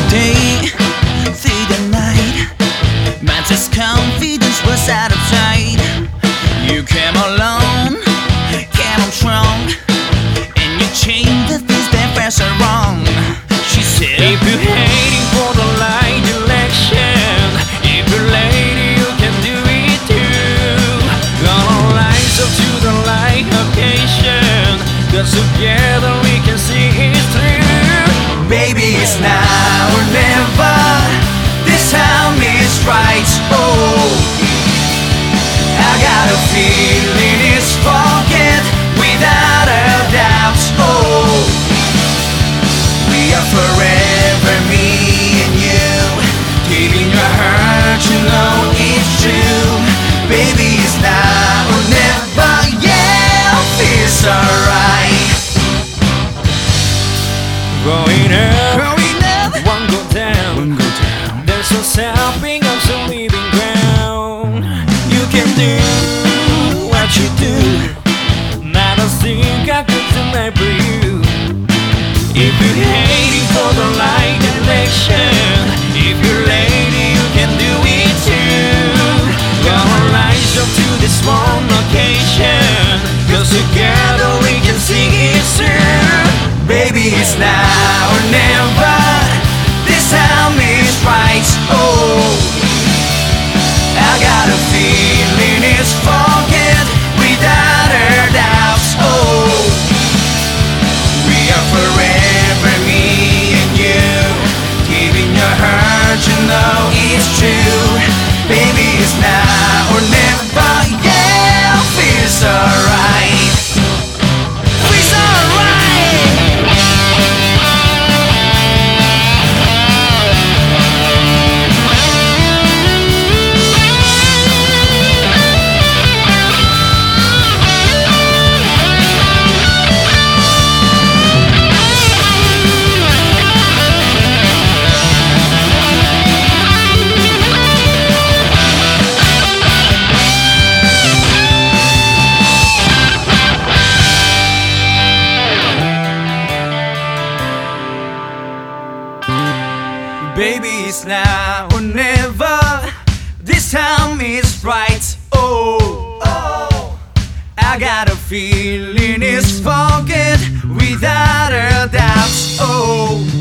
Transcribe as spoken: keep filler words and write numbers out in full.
day through the night, but this confidence was out of sight. You came alone, came on strong, and you changed the things that were so wrong. She said, if you're hating for the light election, if you're lady, you can do it too. Gonna rise up to the light occasion, 'cause together we can see it through. Baby, it's now or never, this time is right. Oh, I got a feeling it's forget without a doubt. Oh, we are forever, me and you, giving your heart, you know it's true. Baby, it's now or never, yeah, feels alright. Going up, Growing up, one go down, one go down. there's no stopping up some leaving ground. You can do what you do, not a thing I could deny for you. If you're hating for the light election, if you're lady, you can do it too. Gonna rise up to this one occasion, 'cause together we can sing it through. Baby, it's now or never, this time is right. Oh, I got a feeling it's forget without a doubt. Oh, we are forever, me and you, giving your heart, you know it's true. Baby, it's now or never, yeah, feels alright. Feels alright. Baby, it's now or never, this time is right. Oh, oh, I got a feeling it's forget without a doubt. Oh,